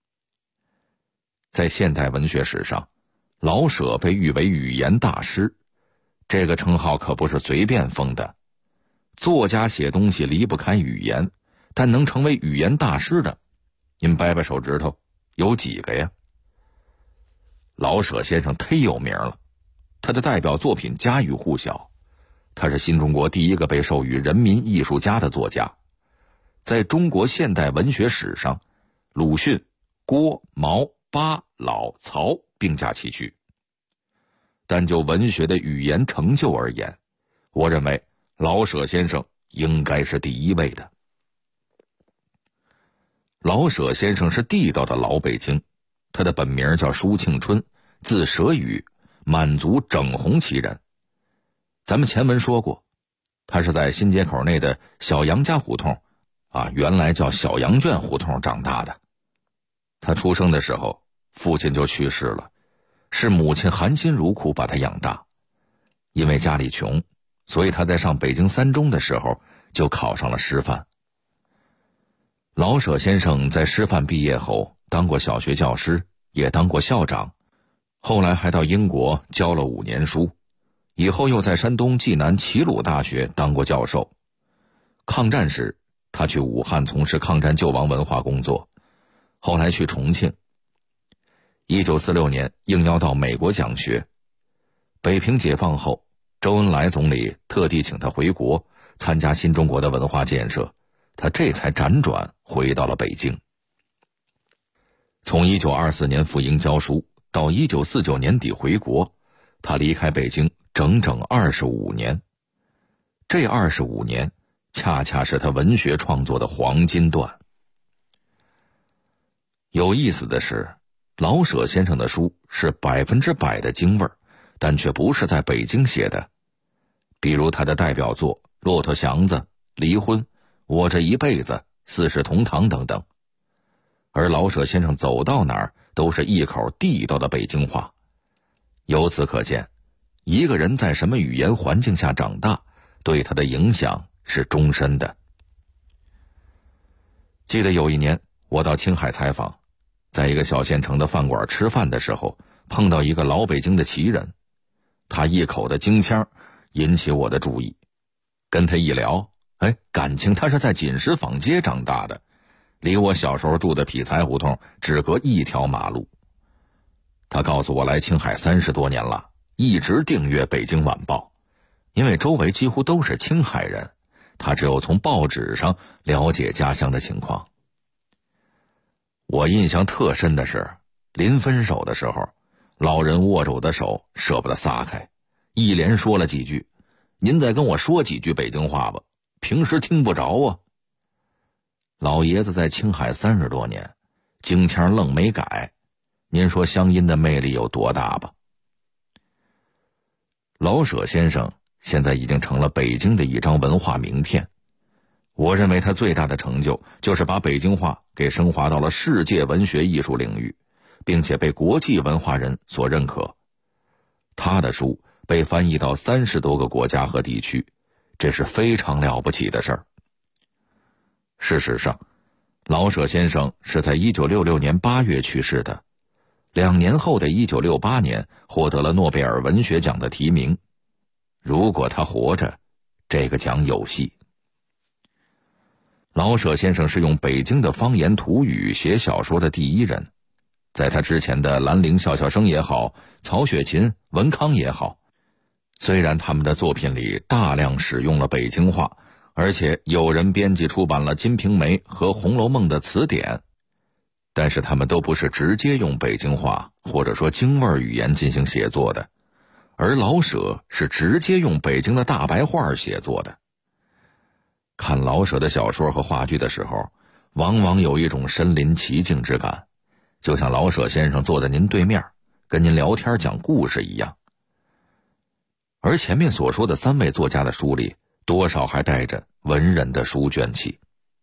在现代文学史上，老舍被誉为语言大师，这个称号可不是随便封的。作家写东西离不开语言，但能成为语言大师的，您掰掰手指头，有几个呀？老舍先生忒有名了，他的代表作品家喻户晓，他是新中国第一个被授予人民艺术家的作家。在中国现代文学史上，鲁迅、郭、毛、巴、老、曹并驾齐驱。但就文学的语言成就而言，我认为老舍先生应该是第一位的。老舍先生是地道的老北京，他的本名叫舒庆春，字舍宇，满族整红旗人。咱们前文说过，他是在新街口内的小杨家胡同原来叫小羊圈胡同长大的。他出生的时候，父亲就去世了，是母亲含辛茹苦把他养大。因为家里穷，所以他在上北京三中的时候就考上了师范。老舍先生在师范毕业后当过小学教师，也当过校长，后来还到英国教了5年书，以后又在山东济南齐鲁大学当过教授。抗战时他去武汉从事抗战救亡文化工作，后来去重庆。1946年应邀到美国讲学。北平解放后，周恩来总理特地请他回国参加新中国的文化建设，他这才辗转回到了北京。从1924年赴英教书到1949年底回国，他离开北京整整25年。这25年恰恰是他文学创作的黄金段。有意思的是，老舍先生的书是100%的京味儿，但却不是在北京写的。比如他的代表作《骆驼祥子》《离婚》《我这一辈子》《四世同堂》等等。而老舍先生走到哪儿都是一口地道的北京话。由此可见，一个人在什么语言环境下长大，对他的影响是终身的。记得有一年我到青海采访，在一个小县城的饭馆吃饭的时候，碰到一个老北京的旗人，他一口的京腔引起我的注意。跟他一聊，感情他是在锦石坊街长大的，离我小时候住的匹才胡同只隔一条马路。他告诉我来青海30多年了，一直订阅《北京晚报》，因为周围几乎都是青海人，他只有从报纸上了解家乡的情况。我印象特深的是，临分手的时候，老人握着我的手舍不得撒开，一连说了几句：“您再跟我说几句北京话吧，平时听不着啊。”老爷子在青海30多年，京腔愣没改，您说乡音的魅力有多大吧？老舍先生现在已经成了北京的一张文化名片。我认为他最大的成就就是把北京话给升华到了世界文学艺术领域，并且被国际文化人所认可。他的书被翻译到30多个国家和地区，这是非常了不起的事儿。事实上，老舍先生是在1966年8月去世的，2年后的1968年获得了诺贝尔文学奖的提名。如果他活着，这个奖有戏。 老舍先生是用北京的方言土语写小说的第一人，在他之前的兰陵笑笑生也好，曹雪芹、文康也好，虽然他们的作品里大量使用了北京话，而且有人编辑出版了《金瓶梅》和《红楼梦》的词典，但是他们都不是直接用北京话或者说京味语言进行写作的，而老舍是直接用北京的大白话写作的。看老舍的小说和话剧的时候，往往有一种身临其境之感，就像老舍先生坐在您对面跟您聊天讲故事一样。而前面所说的3位作家的书里，多少还带着文人的书卷气。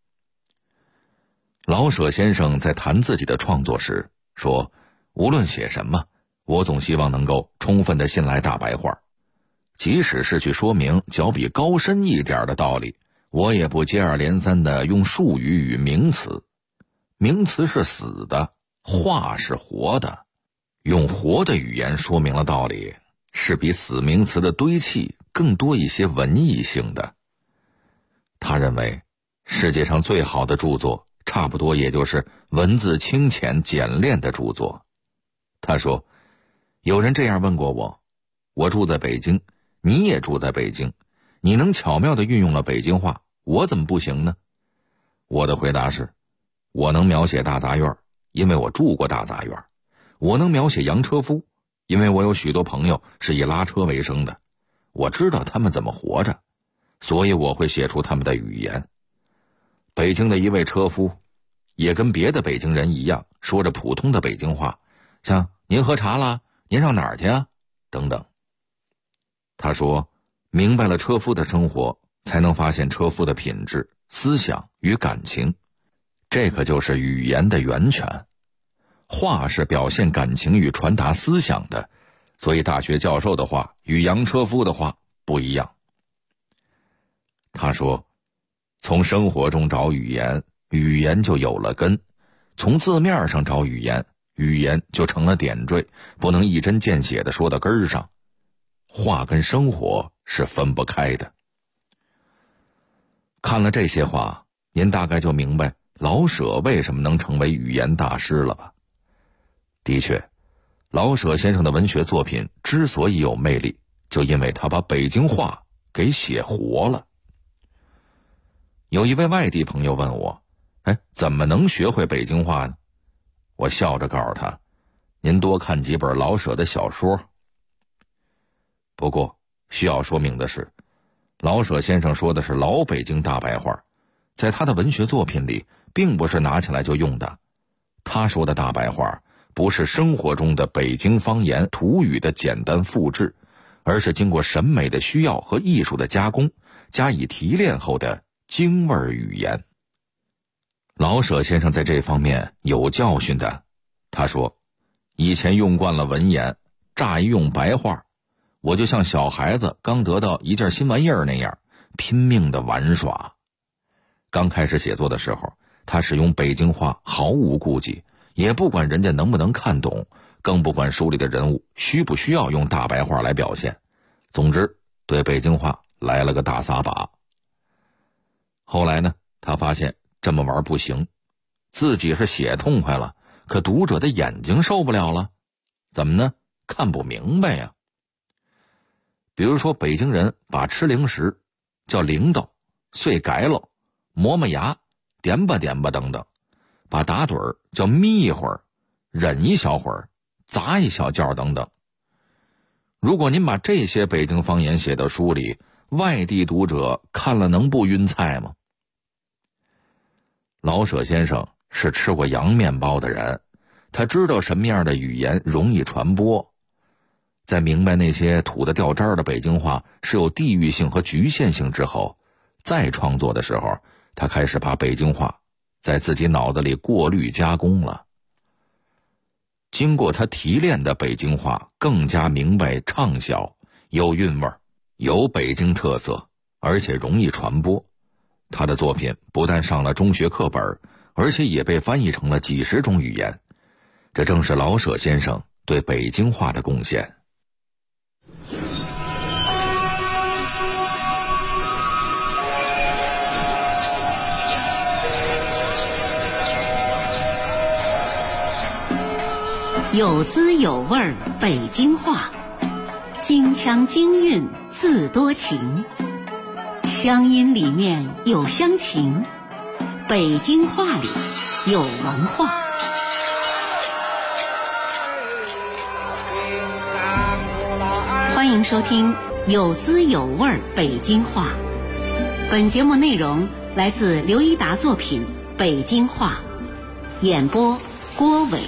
老舍先生在谈自己的创作时说，无论写什么，我总希望能够充分地信赖大白话，即使是去说明较比高深一点的道理，我也不接二连三地用术语与名词。名词是死的，话是活的，用活的语言说明了道理，是比死名词的堆砌更多一些文艺性的。他认为世界上最好的著作差不多也就是文字清浅简练的著作。他说，有人这样问过我，我住在北京，你也住在北京，你能巧妙地运用了北京话，我怎么不行呢？我的回答是，我能描写大杂院，因为我住过大杂院，我能描写洋车夫，因为我有许多朋友是以拉车为生的，我知道他们怎么活着，所以我会写出他们的语言。北京的一位车夫也跟别的北京人一样，说着普通的北京话，像您喝茶啦，您上哪儿去啊等等。他说，明白了车夫的生活，才能发现车夫的品质、思想与感情，这可就是语言的源泉。话是表现感情与传达思想的，所以大学教授的话与洋车夫的话不一样。他说，从生活中找语言，语言就有了根；从字面上找语言，语言就成了点缀，不能一针见血地说到根儿上。话跟生活是分不开的。看了这些话，您大概就明白老舍为什么能成为语言大师了吧？的确，老舍先生的文学作品之所以有魅力，就因为他把北京话给写活了。有一位外地朋友问我，怎么能学会北京话呢？我笑着告诉他，您多看几本老舍的小说。不过需要说明的是，老舍先生说的是老北京大白话，在他的文学作品里并不是拿起来就用的。他说的大白话不是生活中的北京方言土语的简单复制，而是经过审美的需要和艺术的加工，加以提炼后的京味语言。老舍先生在这方面有教训的。他说，以前用惯了文言，乍一用白话，我就像小孩子刚得到一件新玩意儿那样，拼命的玩耍。刚开始写作的时候，他使用北京话毫无顾忌，也不管人家能不能看懂，更不管书里的人物需不需要用大白话来表现。总之，对北京话来了个大撒把。后来呢，他发现这么玩不行，自己是写痛快了，可读者的眼睛受不了了。怎么呢？看不明白呀。比如说，北京人把吃零食叫铃铛、碎改了、磨磨牙、点吧点吧等等，把打盹儿叫眯一会儿、忍一小会儿、砸一小觉等等。如果您把这些北京方言写到书里，外地读者看了能不晕菜吗？老舍先生是吃过洋面包的人，他知道什么样的语言容易传播。在明白那些土得掉渣的北京话是有地域性和局限性之后，再创作的时候，他开始把北京话在自己脑子里过滤加工了。经过他提炼的北京话更加明白畅销，有韵味，有北京特色，而且容易传播。他的作品不但上了中学课本，而且也被翻译成了几十种语言。这正是老舍先生对北京话的贡献。 有滋有味北京话，京腔京韵自多情，乡音里面有乡情，北京话里有文化。欢迎收听有滋有味北京话。本节目内容来自刘一达作品《北京话》，演播郭伟。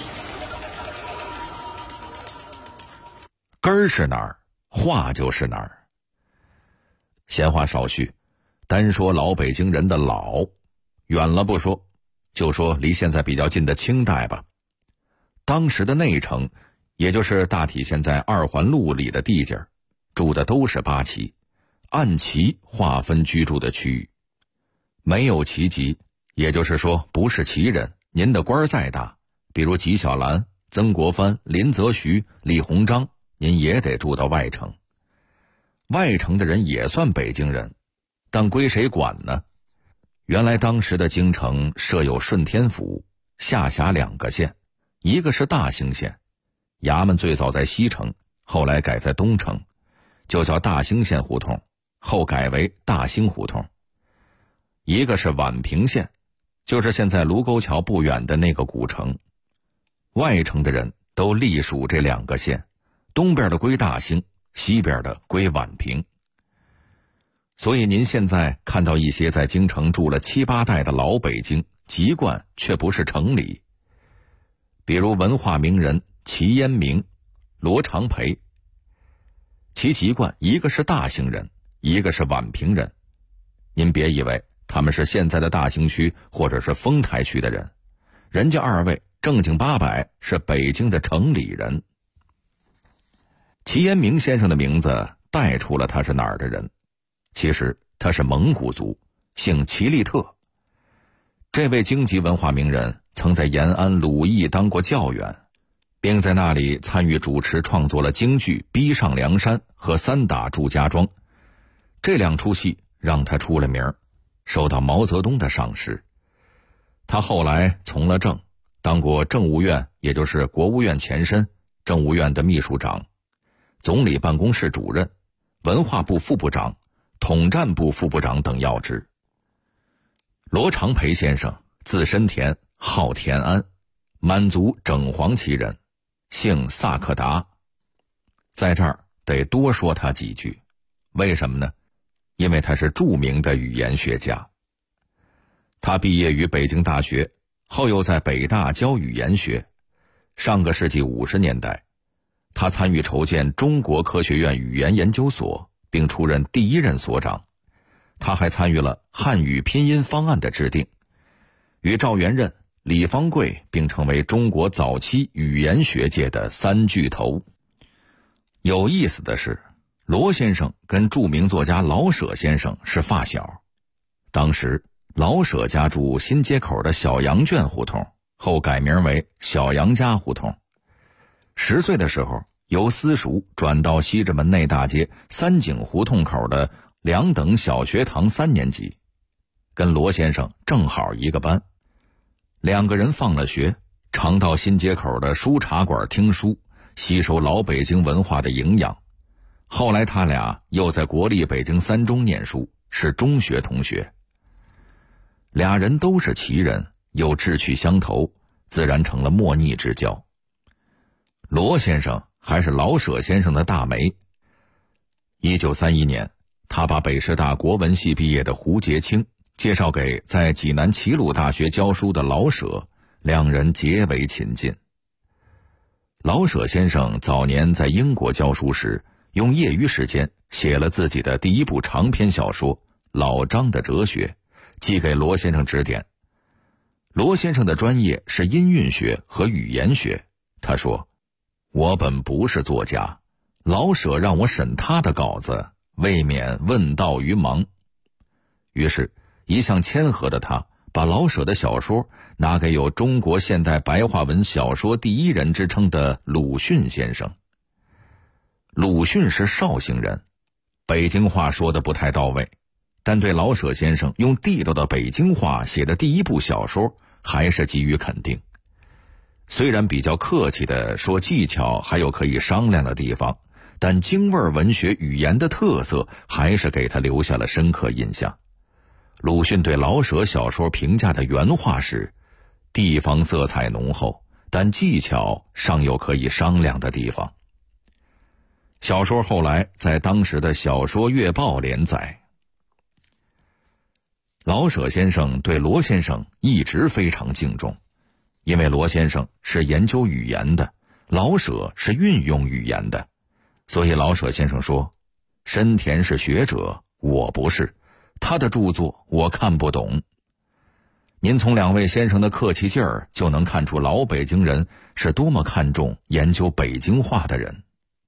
根儿是哪儿，话就是哪儿。闲话少叙，单说老北京人的老，远了不说，就说离现在比较近的清代吧。当时的内城，也就是大体现在二环路里的地界，住的都是八旗，按旗划分居住的区域。没有旗籍，也就是说不是旗人，您的官再大，比如纪晓岚、曾国藩、林则徐、李鸿章，您也得住到外城。外城的人也算北京人，但归谁管呢？原来当时的京城设有顺天府，下辖2个县，一个是大兴县，衙门最早在西城，后来改在东城，就叫大兴县胡同，后改为大兴胡同。一个是宛平县，就是现在卢沟桥不远的那个古城。外城的人都隶属这2个县，东边的归大兴，西边的归宛平。所以您现在看到一些在京城住了7、8代的老北京，籍贯却不是城里。比如文化名人齐烟明、罗长培，其籍贯一个是大兴人，一个是宛平人。您别以为他们是现在的大兴区或者是丰台区的人，人家2位正经八百是北京的城里人。齐烟明先生的名字带出了他是哪儿的人，其实他是蒙古族，姓齐利特。这位京籍文化名人曾在延安鲁艺当过教员，并在那里参与主持创作了京剧《逼上梁山》和3打祝家庄，这2出戏让他出了名，受到毛泽东的赏识。他后来从了政，当过政务院，也就是国务院前身，政务院的秘书长，总理办公室主任，文化部副部长，统战部副部长等要职。罗长培先生字申田，号田安，满族整黄旗人，姓萨克达。在这儿得多说他几句，为什么呢？因为他是著名的语言学家。他毕业于北京大学，后又在北大教语言学。上个世纪50年代，他参与筹建中国科学院语言研究所，并出任第1任所长。他还参与了汉语拼音方案的制定，与赵元任、李方贵并成为中国早期语言学界的3巨头。有意思的是，罗先生跟著名作家老舍先生是发小。当时老舍家住新街口的小羊圈胡同，后改名为小杨家胡同。10岁的时候，由私塾转到西直门内大街三井胡同口的2等小学堂3年级，跟罗先生正好一个班。2个人放了学，常到新街口的书茶馆听书，吸收老北京文化的营养。后来他俩又在国立北京3中念书，是中学同学。俩人都是旗人，又志趣相投，自然成了莫逆之交。罗先生还是老舍先生的大媒。1931年，他把北师大国文系毕业的胡杰清介绍给在济南齐鲁大学教书的老舍，2人结为亲近。老舍先生早年在英国教书时，用业余时间写了自己的第1部长篇小说《老张的哲学》，寄给罗先生指点。罗先生的专业是音韵学和语言学，他说：“我本不是作家，老舍让我审他的稿子，未免问道于盲。”于是一向谦和的他把老舍的小说拿给有中国现代白话文小说第1人之称的鲁迅先生。鲁迅是绍兴人，北京话说得不太到位，但对老舍先生用地道的北京话写的第1部小说还是给予肯定。 虽然比较客气地说技巧还有可以商量的地方，但京味文学语言的特色还是给他留下了深刻印象。鲁迅对老舍小说评价的原话是：地方色彩浓厚，但技巧尚有可以商量的地方。小说后来在当时的小说月报连载。老舍先生对罗先生一直非常敬重，因为罗先生是研究语言的，老舍是运用语言的，所以老舍先生说，深田是学者，我不是，他的著作我看不懂。您从两位先生的客气劲儿就能看出老北京人是多么看重研究北京话的人。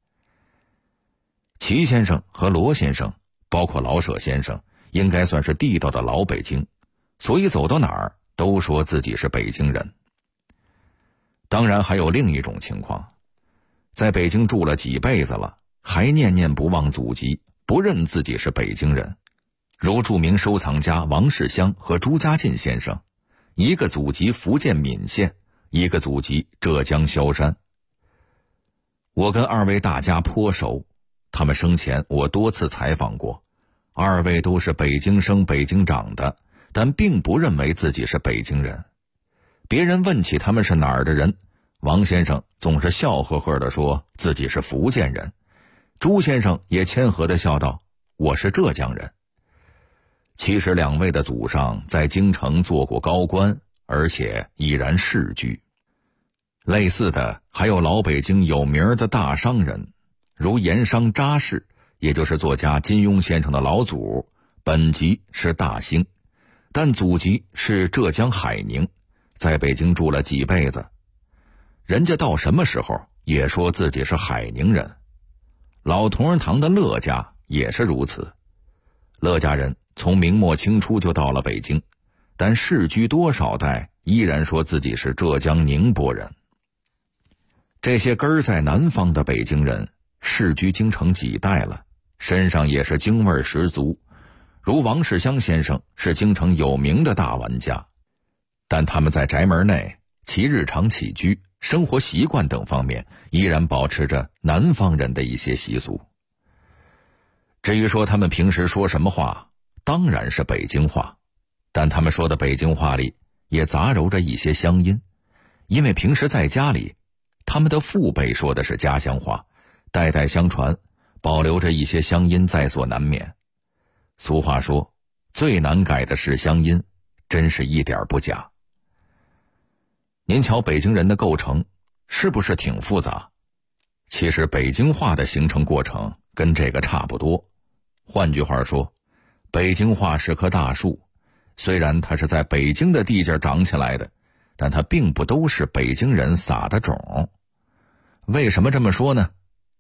齐先生和罗先生，包括老舍先生，应该算是地道的老北京，所以走到哪儿都说自己是北京人。当然还有另一种情况，在北京住了几辈子了，还念念不忘祖籍，不认自己是北京人，如著名收藏家王世襄和朱家进先生，一个祖籍福建闽县，一个祖籍浙江萧山。我跟二位大家颇熟，他们生前我多次采访过，二位都是北京生北京长的，但并不认为自己是北京人。别人问起他们是哪儿的人，王先生总是笑呵呵地说自己是福建人，朱先生也谦和地笑道，我是浙江人。其实两位的祖上在京城做过高官，而且已然世居。类似的还有老北京有名的大商人，如盐商查氏，也就是作家金庸先生的老祖，本籍是大兴，但祖籍是浙江海宁，在北京住了几辈子。人家到什么时候也说自己是海宁人。老同仁堂的乐家也是如此，乐家人从明末清初就到了北京，但世居多少代依然说自己是浙江宁波人。这些根儿在南方的北京人世居京城几代了，身上也是京味十足，如王世襄先生是京城有名的大玩家，但他们在宅门内其日常起居、生活习惯等方面依然保持着南方人的一些习俗。至于说他们平时说什么话，当然是北京话，但他们说的北京话里也杂糅着一些乡音，因为平时在家里他们的父辈说的是家乡话，代代相传，保留着一些乡音在所难免。俗话说，最难改的是乡音，真是一点不假。您瞧北京人的构成是不是挺复杂？其实北京话的形成过程跟这个差不多。换句话说，北京话是棵大树，虽然它是在北京的地界长起来的，但它并不都是北京人撒的种。为什么这么说呢？